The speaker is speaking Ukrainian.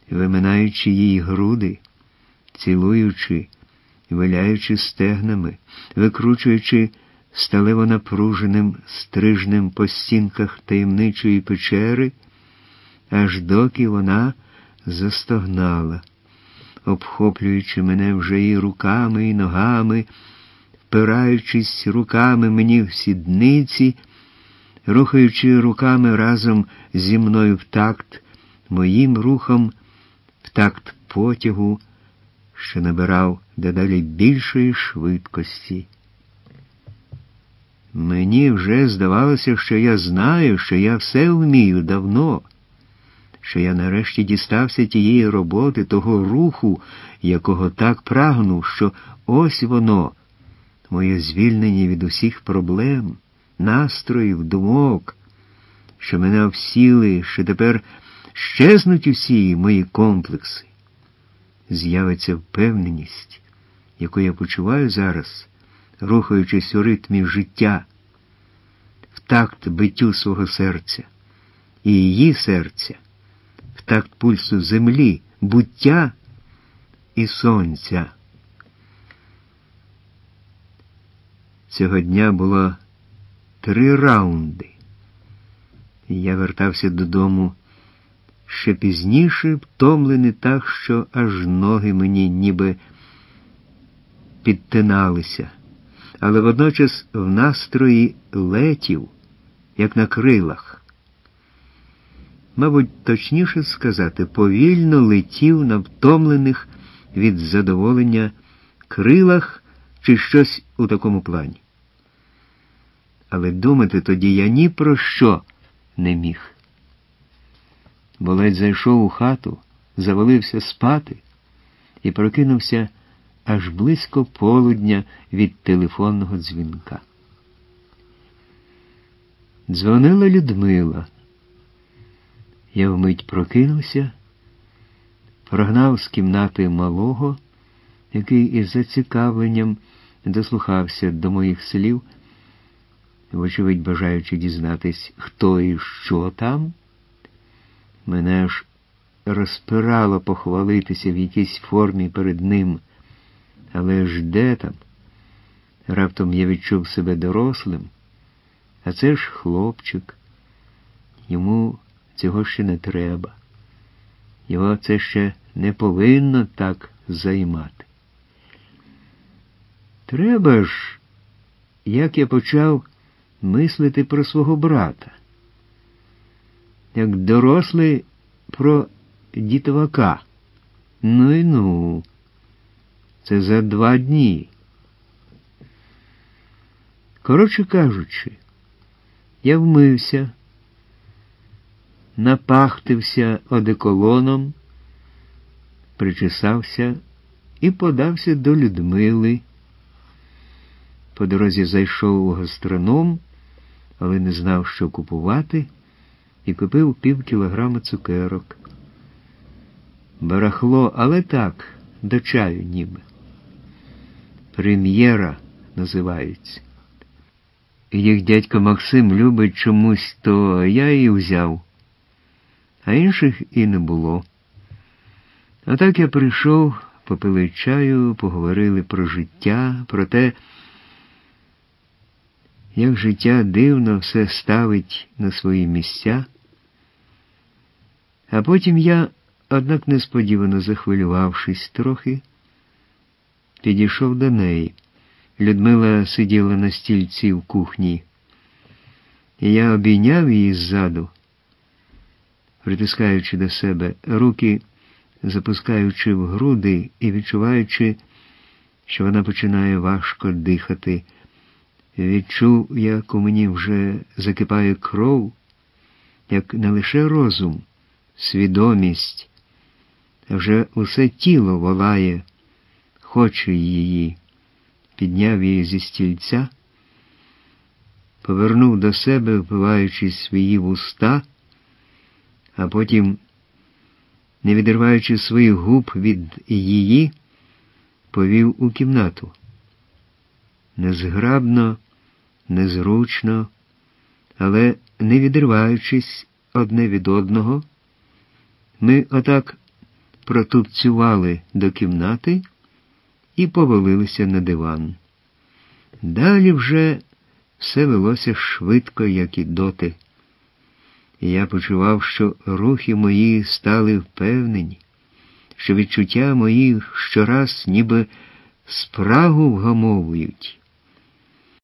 виминаючи її груди, цілуючи, виляючи стегнами, викручуючи сталево напруженим стрижнем по стінках таємничої печери, аж доки вона застогнала, обхоплюючи мене вже і руками, і ногами, впираючись руками мені в сідниці, рухаючи руками разом зі мною в такт моїм рухом, в такт потягу, що набирав дедалі більшої швидкості. Мені вже здавалося, що я знаю, що я все вмію давно, що я нарешті дістався тієї роботи, того руху, якого так прагнув, що ось воно, моє звільнення від усіх проблем, настроїв, думок, що мене всіли, що тепер щезнуть усі мої комплекси. З'явиться впевненість, яку я почуваю зараз, рухаючись у ритмі життя, в такт биттю свого серця і її серця, в такт пульсу землі, буття і сонця. Цього дня було 3 раунди. Я вертався додому ще пізніше, втомлений так, що аж ноги мені ніби підтиналися, але водночас в настрої летів, як на крилах. Мабуть, точніше сказати, повільно летів на втомлених від задоволення крилах чи щось у такому плані. Але думати тоді я ні про що не міг. Бо ледь зайшов у хату, завалився спати і прокинувся аж близько полудня від телефонного дзвінка. Дзвонила Людмила. Я вмить прокинувся, прогнав з кімнати малого, який із зацікавленням дослухався до моїх слів, вочевидь бажаючи дізнатись, хто і що там. Мене ж розпирало похвалитися в якійсь формі перед ним, але ж де там? Раптом я відчув себе дорослим, а це ж хлопчик. Йому цього ще не треба. Його це ще не повинно так займати. Треба ж, як я почав мислити про свого брата. Як дорослий про дітовака. Ну, це за 2 дні. Коротше кажучи, я вмився, напахтився одеколоном, причесався і подався до Людмили. По дорозі зайшов у гастроном, але не знав, що купувати, і купив пів кілограма цукерок. Барахло, але так, до чаю ніби. Прем'єра називаються. Їх дядько Максим любить чомусь, то я і взяв. А інших і не було. А так я прийшов, попили чаю, поговорили про життя, про те, як життя дивно все ставить на свої місця. А потім я, однак несподівано захвилювавшись трохи, підійшов до неї. Людмила сиділа на стільці в кухні, і я обійняв її ззаду, притискаючи до себе, руки запускаючи в груди і відчуваючи, що вона починає важко дихати. Відчув, як у мені вже закипає кров, як не лише розум, свідомість, а вже усе тіло волає, хоче її. Підняв її зі стільця, повернув до себе, впиваючись в її вуста, а потім, не відриваючи своїх губ від її, повів у кімнату. Незграбно, незручно, але не відриваючись одне від одного, ми отак протупцювали до кімнати і повалилися на диван. Далі вже все велося швидко, як і доти. І я почував, що рухи мої стали впевнені, що відчуття мої щораз ніби спрагу вгамовують.